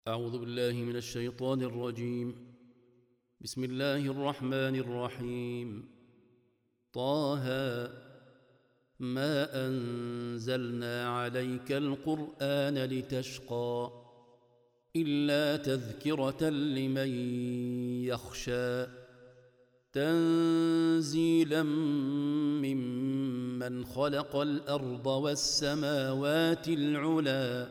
أعوذ بالله من الشيطان الرجيم. بسم الله الرحمن الرحيم. طه ما أنزلنا عليك القرآن لتشقى إلا تذكرة لمن يخشى تنزيلا ممن خلق الأرض والسماوات العلى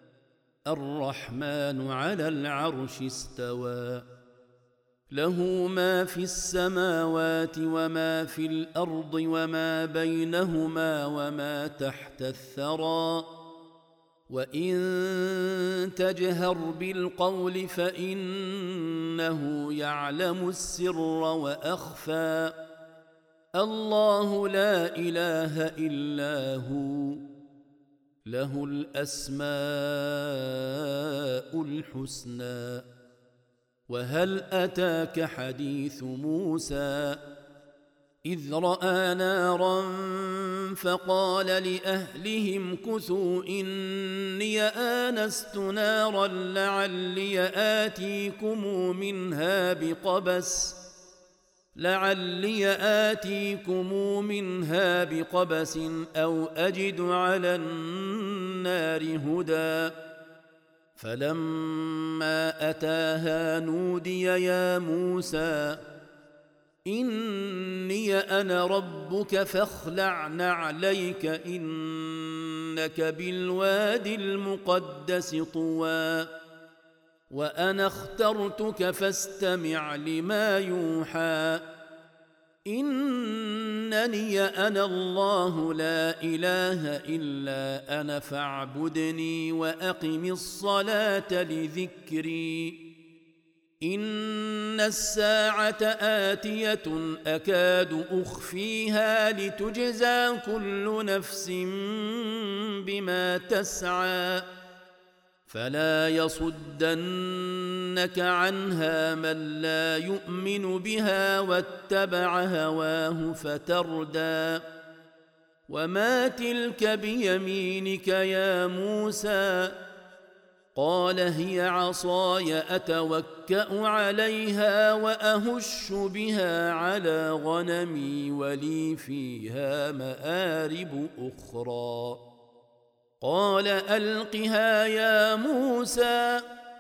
الرحمن على العرش استوى له ما في السماوات وما في الأرض وما بينهما وما تحت الثرى وإن تجهر بالقول فإنه يعلم السر وأخفى الله لا إله إلا هو له الأسماء الحسنى. وهل أتاك حديث موسى إذ رأى نارا فقال لأهلهم كثوا إني آنست نارا لعلي آتيكم منها بقبس أو أجد على النار هدى فلما أتاها نودي يا موسى إني أنا ربك فاخلع نعليك إنك بالوادي المقدس طوى وأنا اخترتك فاستمع لما يوحى إنني أنا الله لا إله إلا أنا فاعبدني وأقم الصلاة لذكري إن الساعة آتية أكاد أخفيها لتجزى كل نفس بما تسعى فلا يصدنك عنها من لا يؤمن بها واتبع هواه فتردى وما تلك بيمينك يا موسى قال هي عصاي أتوكأ عليها وأهش بها على غنمي ولي فيها مآرب أخرى قال ألقها يا موسى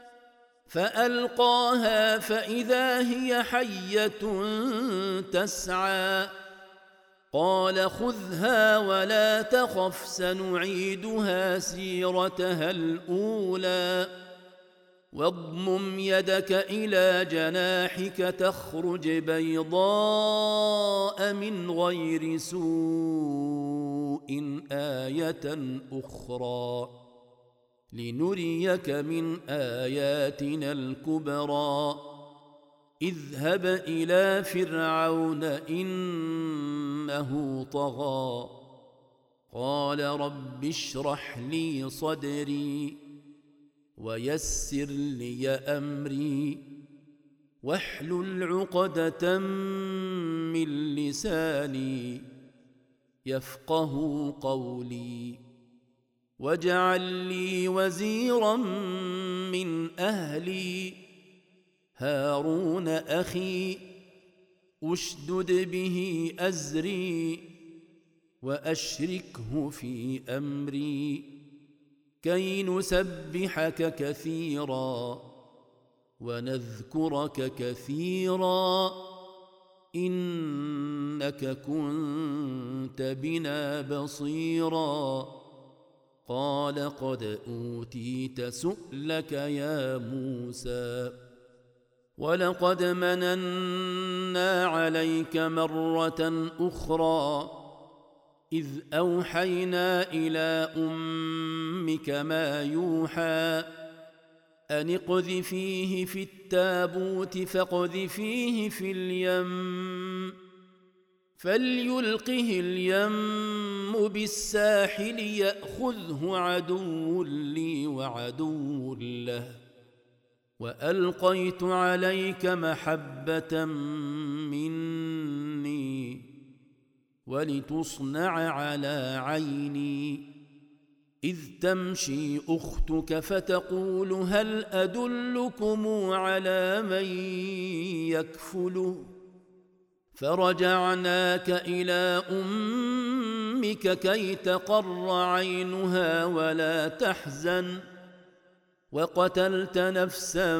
فألقاها فإذا هي حية تسعى قال خذها ولا تخف سنعيدها سيرتها الأولى واضمم يدك إلى جناحك تخرج بيضاء من غير سوء آية أخرى لنريك من آياتنا الكبرى اذهب إلى فرعون إنه طغى قال رب اشرح لي صدري ويسر لي أمري واحلل عقدة من لساني يفقه قولي واجعل لي وزيرا من أهلي هارون أخي أشدد به أزري وأشركه في أمري كي نسبحك كثيرا ونذكرك كثيرا إنك كنت بنا بصيرا قال قد أوتيت سؤلك يا موسى ولقد مننا عليك مرة أخرى إذ أوحينا إلى أمك ما يوحى أن اقذفيه في التابوت فاقذفيه في اليم فليلقه اليم بالساحل يأخذه عدو لي وعدو له وألقيت عليك محبة مني ولتصنع على عيني إذ تمشي أختك فتقول هل أدلكم على من يكفله فرجعناك إلى أمك كي تقر عينها ولا تحزن وقتلت نفسا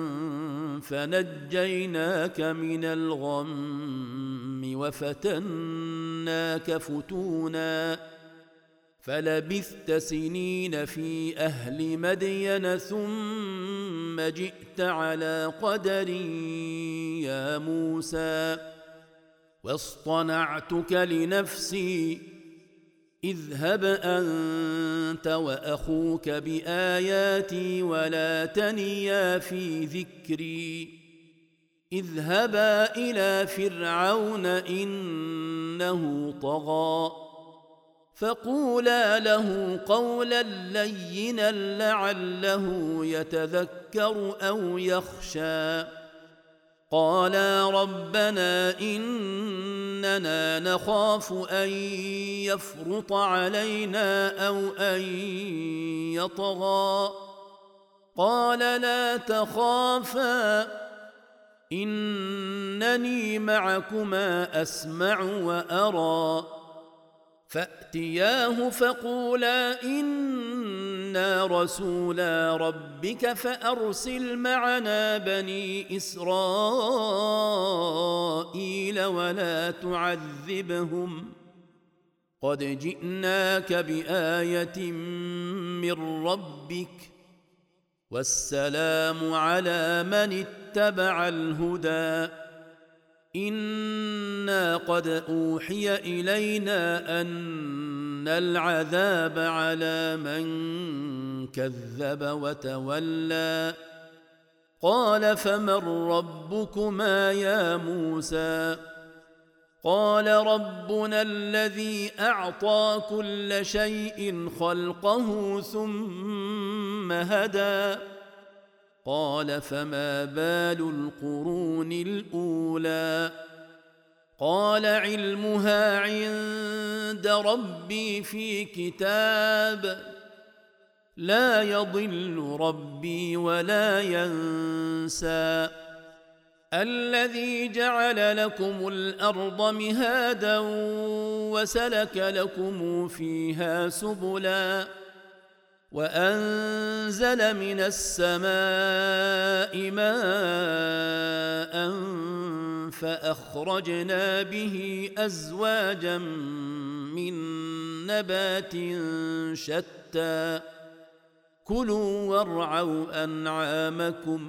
فنجيناك من الغم وفتناك فتونا فلبثت سنين في أهل مدين ثم جئت على قدر يا موسى واصطنعتك لنفسي اذهب أنت وأخوك بآياتي ولا تنيا في ذكري اذهبا إلى فرعون إنه طغى فقولا له قولا لينا لعله يتذكر أو يخشى قالا ربنا إننا نخاف أن يفرط علينا أو أن يطغى قال لا تخافا إنني معكما أسمع وأرى فأتياه فقولا إنا رسولا ربك فأرسل معنا بني إسرائيل ولا تعذبهم قد جئناك بآية من ربك والسلام على من اتبع الهدى إنا قد أوحي إلينا أن العذاب على من كذب وتولى قال فمن ربكما يا موسى قال ربنا الذي أعطى كل شيء خلقه ثم هدى قال فما بال القرون الأولى قال علمها عند ربي في كتاب لا يضل ربي ولا ينسى الذي جعل لكم الأرض مهادا وسلك لكم فيها سبلا وأنزل من السماء ماء فأخرجنا به أزواجا من نبات شتى كلوا وارعوا أنعامكم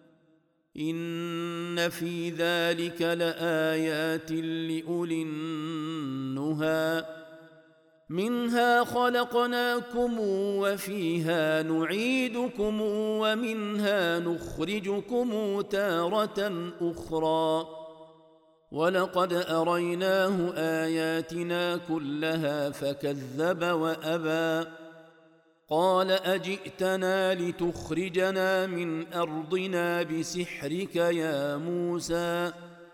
إن في ذلك لآيات لأولي النهى منها خلقناكم وفيها نعيدكم ومنها نخرجكم تارة أخرى ولقد أريناه آياتنا كلها فكذب وأبى قال أجئتنا لتخرجنا من أرضنا بسحرك يا موسى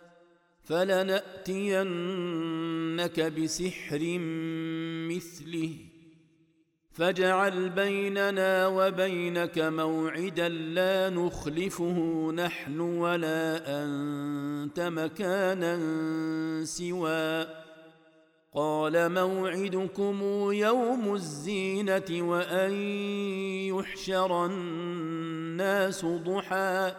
فلنأتينك بسحر مثله فاجعل بيننا وبينك موعدا لا نخلفه نحن ولا أنت مكانا سوى قال موعدكم يوم الزينة وأن يحشر الناس ضحى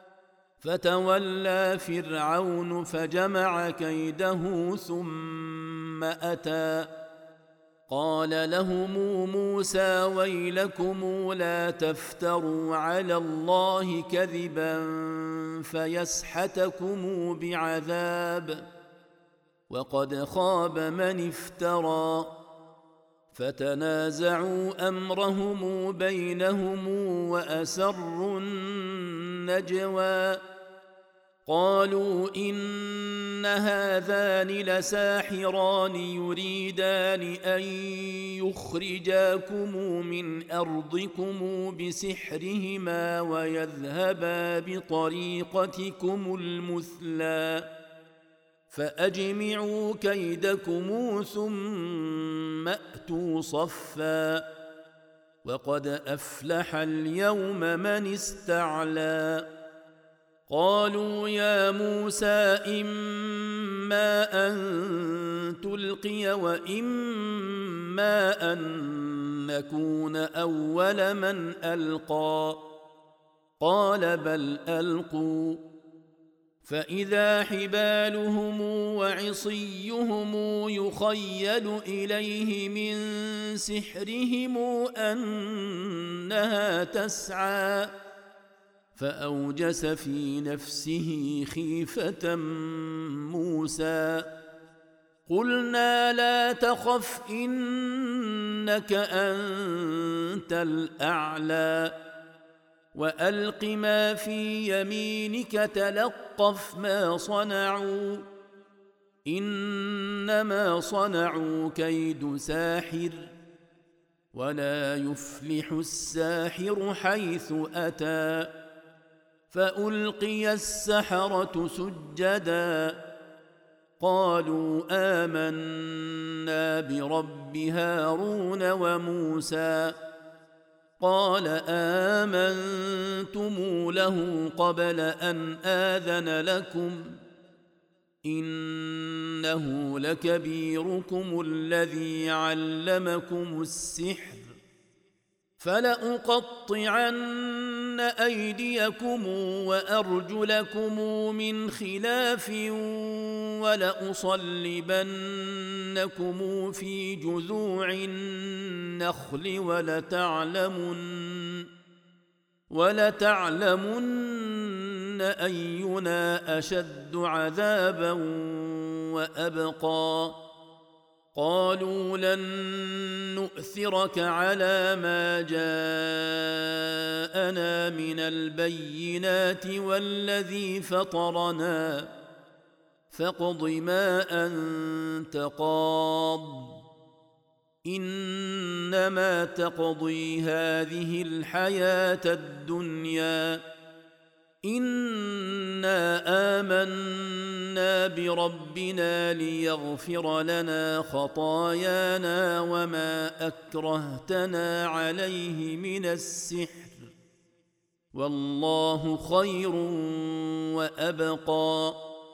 فتولى فرعون فجمع كيده ثم أتى قال لهم موسى ويلكم لا تفتروا على الله كذبا فيسحتكم بعذاب وقد خاب من افترى فتنازعوا أمرهم بينهم وأسروا النجوى قالوا إن هذان لساحران يريدان أن يخرجاكم من أرضكم بسحرهما ويذهبا بطريقتكم المثلى فأجمعوا كيدكم ثم أتوا صفا وقد أفلح اليوم من استعلى قالوا يا موسى إما أن تلقي وإما أن نكون أول من ألقى قال بل ألقوا فإذا حبالهم وعصيهم يخيل إليه من سحرهم أنها تسعى فأوجس في نفسه خيفة موسى قلنا لا تخف إنك أنت الأعلى وألق ما في يمينك تلقف ما صنعوا إنما صنعوا كيد ساحر ولا يفلح الساحر حيث أتى فألقي السحرة سجدا قالوا آمنا برب هارون وموسى قال آمنتم له قبل أن آذن لكم إنه لكبيركم الذي علمكم السحر فلأقطعن أيديكم وأرجلكم من خلاف ولأصلبنكم في جذوع النخل ولتعلمن أينا أشد عذابا وأبقى قالوا لن نؤثرك على ما جاءنا من البينات والذي فطرنا فاقض ما أنت قاض إنما تقضي هذه الحياة الدنيا إنا آمنا بربنا ليغفر لنا خطايانا وما أكرهتنا عليه من السحر والله خير وأبقى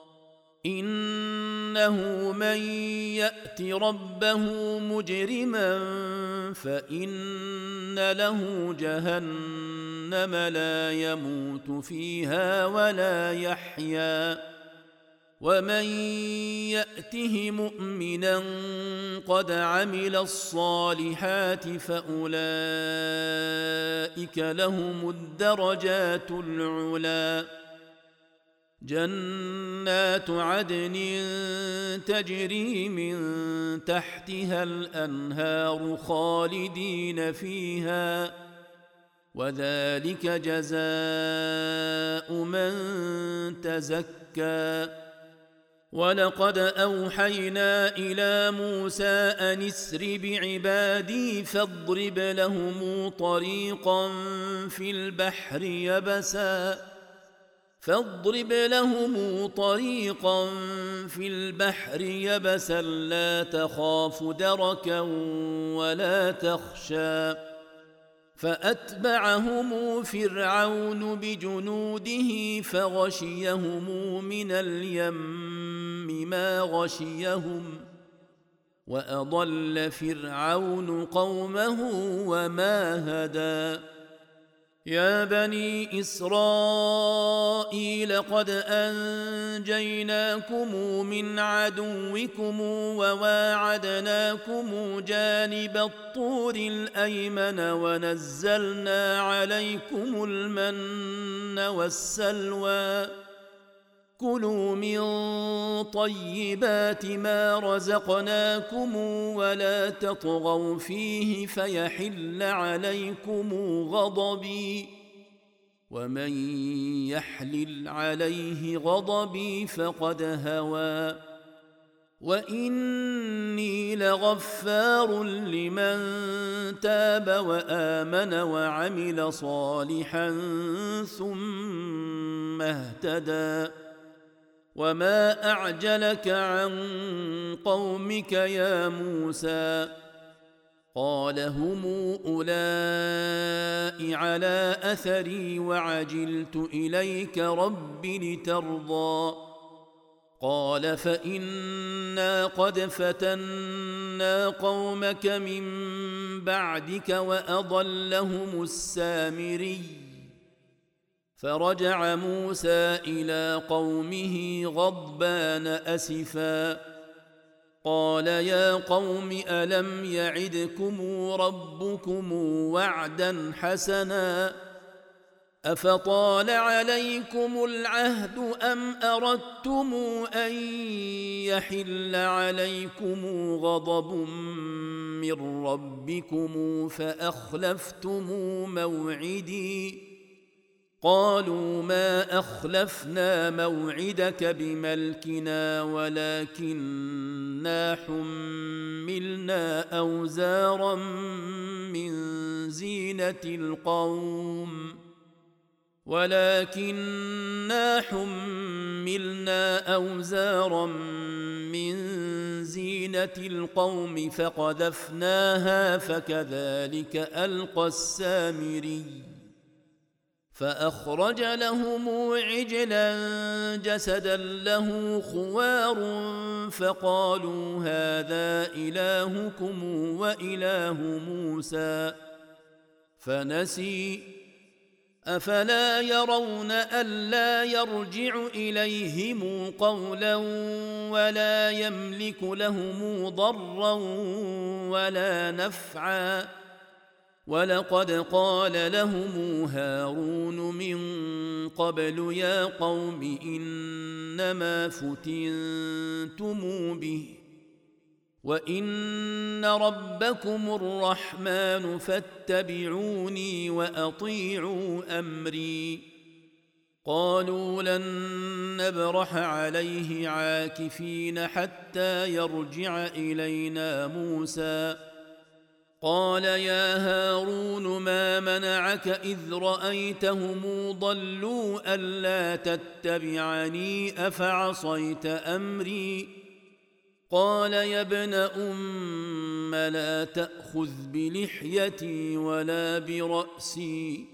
إنه من يأت ربه مجرما فإن له جهنم لا يموت فيها ولا يحيا ومن يأته مؤمنا قد عمل الصالحات فأولئك لهم الدرجات العلى جنات عدن تجري من تحتها الأنهار خالدين فيها وذلك جزاء من تزكى ولقد أوحينا إلى موسى أن اسر بعبادي فاضرب لهم طريقا في البحر يبسا لا تخاف دركا ولا تخشى فأتبعهم فرعون بجنوده فغشيهم من اليم ما غشيهم وأضل فرعون قومه وما هدى يا بني إسرائيل قد أنجيناكم من عدوكم وواعدناكم جانب الطور الأيمن ونزلنا عليكم المن والسلوى كلوا من طيبات ما رزقناكم ولا تطغوا فيه فيحل عليكم غضبي ومن يحلل عليه غضبي فقد هوى وإني لغفار لمن تاب وآمن وعمل صالحا ثم اهتدى وما أعجلك عن قومك يا موسى قال هم أولئك على أثري وعجلت إليك رب لترضى قال فإنا قد فتنا قومك من بعدك وأضلهم السامري فرجع موسى إلى قومه غضبان أسفا قال يا قوم ألم يعدكم ربكم وعدا حسنا أفطال عليكم العهد أم أردتم أن يحل عليكم غضب من ربكم فأخلفتم موعدي قالوا ما أخلفنا موعدك بملكنا ولكننا حملنا أوزارا من زينة القوم فقذفناها فكذلك ألقى السامري فأخرج لهم عجلا جسدا له خوار فقالوا هذا إلهكم وإله موسى فنسي أفلا يرون ألا يرجع إليهم قولا ولا يملك لهم ضرا ولا نفعا ولقد قال لهم هارون من قبل يا قوم إنما فتنتم به وإن ربكم الرحمن فاتبعوني وأطيعوا أمري قالوا لن نبرح عليه عاكفين حتى يرجع إلينا موسى قال يا هارون ما منعك إذ رأيتهم ضلوا ألا تتبعني أفعصيت أمري قال يا ابن أم لا تأخذ بلحيتي ولا برأسي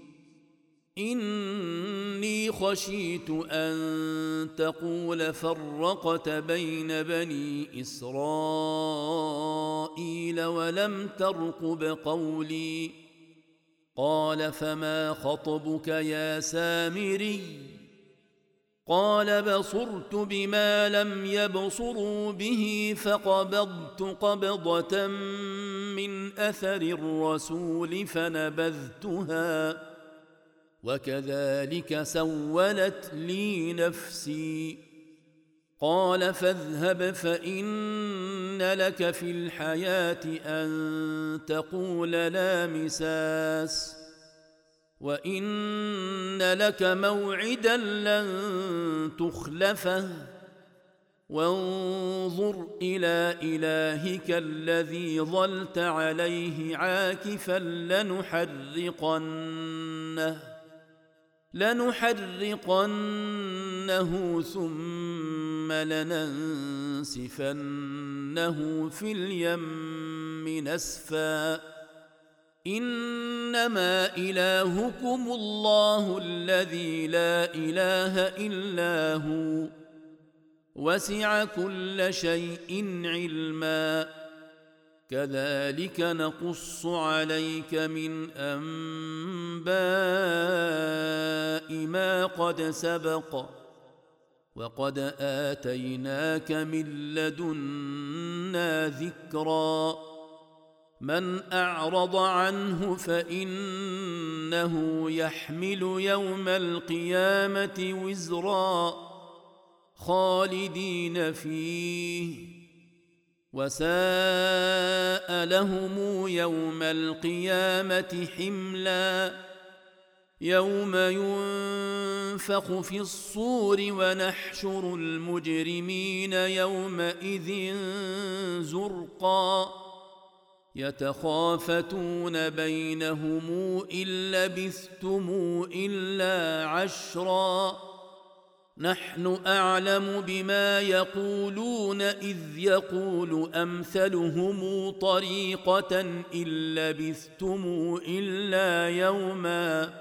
إني خشيت أن تقول فرقت بين بني إسرائيل ولم ترقب قولي قال فما خطبك يا سامري قال بصرت بما لم يبصروا به فقبضت قبضة من أثر الرسول فنبذتها وكذلك سولت لي نفسي قال فاذهب فإن لك في الحياة أن تقول لا مساس وإن لك موعدا لن تخلفه وانظر إلى إلهك الذي ظلت عليه عاكفا لنحرقنه ثم لننسفنه في اليم نسفا إنما إلهكم الله الذي لا إله إلا هو وسع كل شيء علما كذلك نقص عليك من أنباء ما قد سبق وقد آتيناك من لدنا ذكرا من أعرض عنه فإنه يحمل يوم القيامة وزرا خالدين فيه وساء لهم يوم القيامة حملا يوم ينفخ في الصور ونحشر المجرمين يومئذ زرقا يتخافتون بينهم إن لبثتم إلا عشرا نحن أعلم بما يقولون إذ يقول أمثلهم طريقة إن لبثتم إلا يوما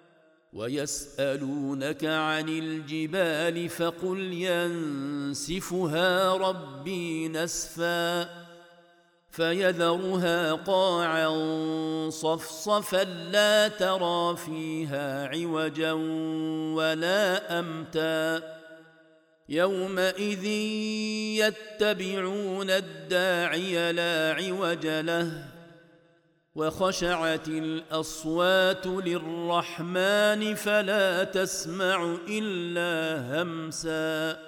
ويسألونك عن الجبال فقل ينسفها ربي نسفا فيذرها قاعا صفصفا لا ترى فيها عوجا ولا أمتا يومئذ يتبعون الداعي لا عوج له وخشعت الأصوات للرحمن فلا تسمع إلا همسا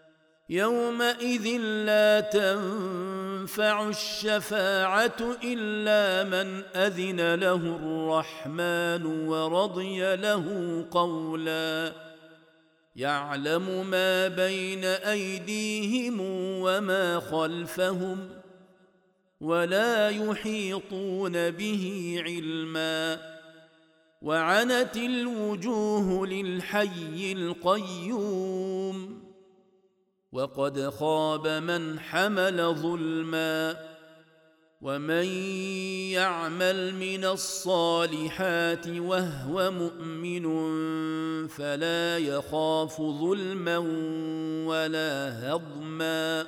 يومئذ لا تنفع الشفاعة إلا من أذن له الرحمن ورضي له قولا يعلم ما بين أيديهم وما خلفهم ولا يحيطون به علما وعنت الوجوه للحي القيوم وقد خاب من حمل ظلما ومن يعمل من الصالحات وهو مؤمن فلا يخاف ظلما ولا هضما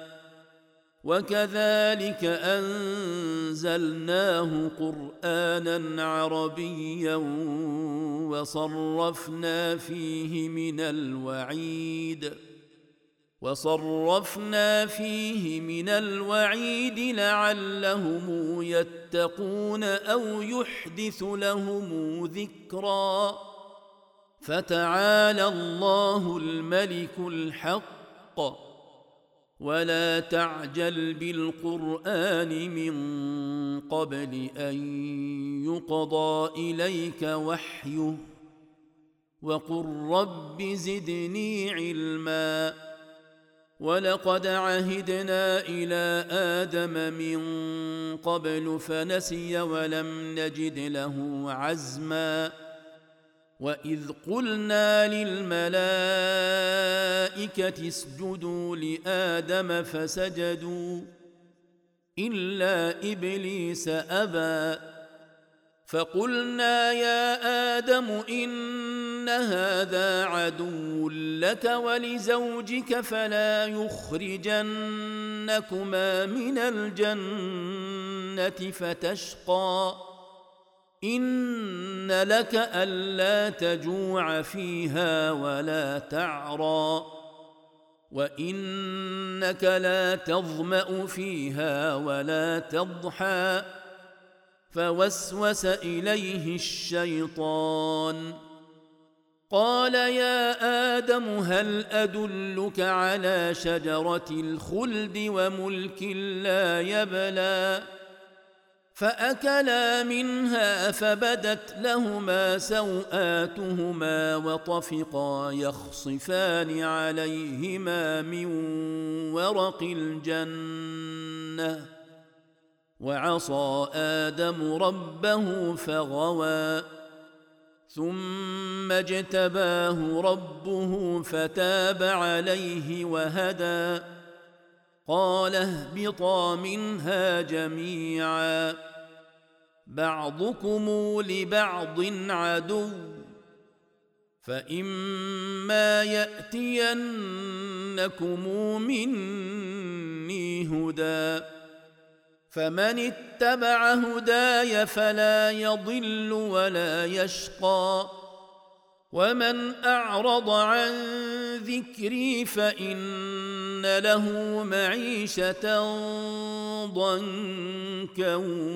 وكذلك أنزلناه قرآنا عربيا وصرفنا فيه من الوعيد لعلهم يتقون أو يحدث لهم ذكرا فتعالى الله الملك الحق ولا تعجل بالقرآن من قبل أن يقضى إليك وحيه وقل رب زدني علما ولقد عهدنا إلى آدم من قبل فنسي ولم نجد له عزما وإذ قلنا للملائكة اسجدوا لآدم فسجدوا إلا إبليس أبى فقلنا يا آدم إن هذا عدو لك ولزوجك فلا يخرجنكما من الجنة فتشقى إن لك ألا تجوع فيها ولا تعرى وإنك لا تظمأ فيها ولا تضحى فوسوس إليه الشيطان قال يا آدم هل أدلك على شجرة الخلد وملك لا يبلى فأكلا منها فبدت لهما سوآتهما وطفقا يخصفان عليهما من ورق الجنة وعصى آدم ربه فغوى ثم اجتباه ربه فتاب عليه وهدى قال اهبطا منها جميعا بعضكم لبعض عدو فإما يأتينكم مني هدى فمن اتبع هداي فلا يضل ولا يشقى ومن أعرض عن ذكري فإن له معيشة ضنكا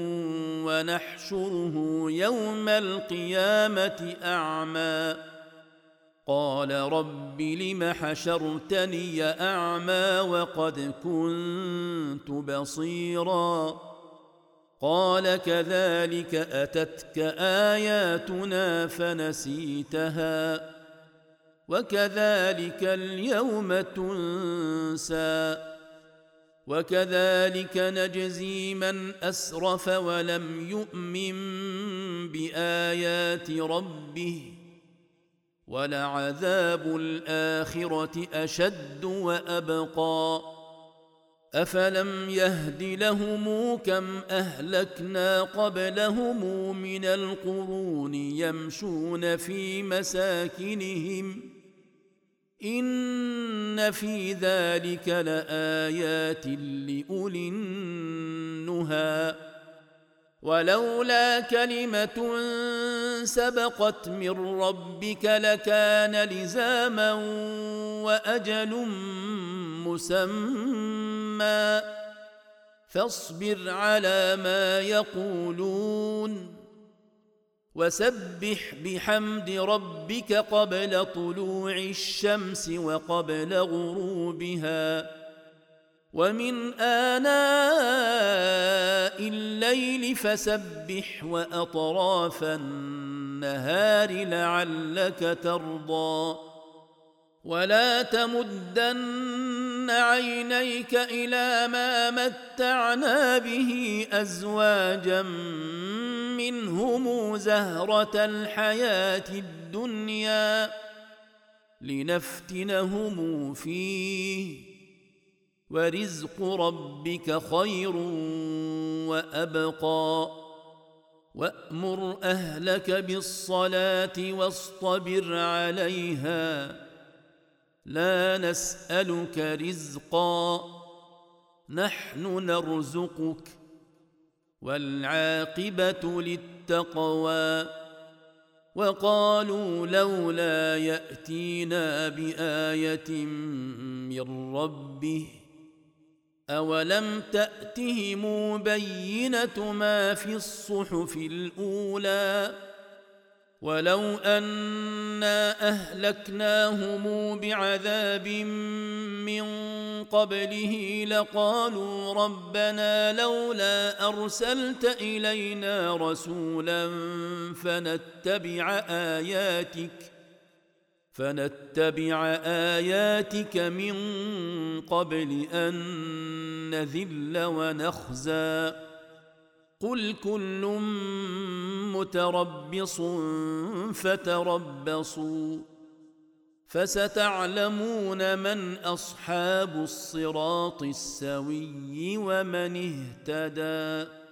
ونحشره يوم القيامة أعمى قال رب لم حشرتني أعمى وقد كنت بصيرا قال كذلك أتتك آياتنا فنسيتها وكذلك اليوم تنسى وكذلك نجزي من أسرف ولم يؤمن بآيات ربه ولعذاب الآخرة أشد وأبقى أفلم يهد لهم كم أهلكنا قبلهم من القرون يمشون في مساكنهم إن في ذلك لآيات لأولي النهى ولولا كلمة سبقت من ربك لكان لزاما وأجل مسمى فاصبر على ما يقولون وسبح بحمد ربك قبل طلوع الشمس وقبل غروبها ومن آناء الليل فسبح وأطراف النهار لعلك ترضى ولا تمدن عينيك إلى ما متعنا به أزواجا منهم زهرة الحياة الدنيا لنفتنهم فيه ورزق ربك خير وأبقى وأمر أهلك بالصلاة واصطبر عليها لا نسألك رزقا نحن نرزقك والعاقبة للتقوى وقالوا لولا يأتينا بآية من ربه أولم تأتهم بينة ما في الصحف الأولى ولو أنا أهلكناهم بعذاب من قبله لقالوا ربنا لولا أرسلت إلينا رسولا فنتبع آياتك من قبل أن نذل ونخزى قل كل متربص فتربصوا فستعلمون من أصحاب الصراط السوي ومن اهتدى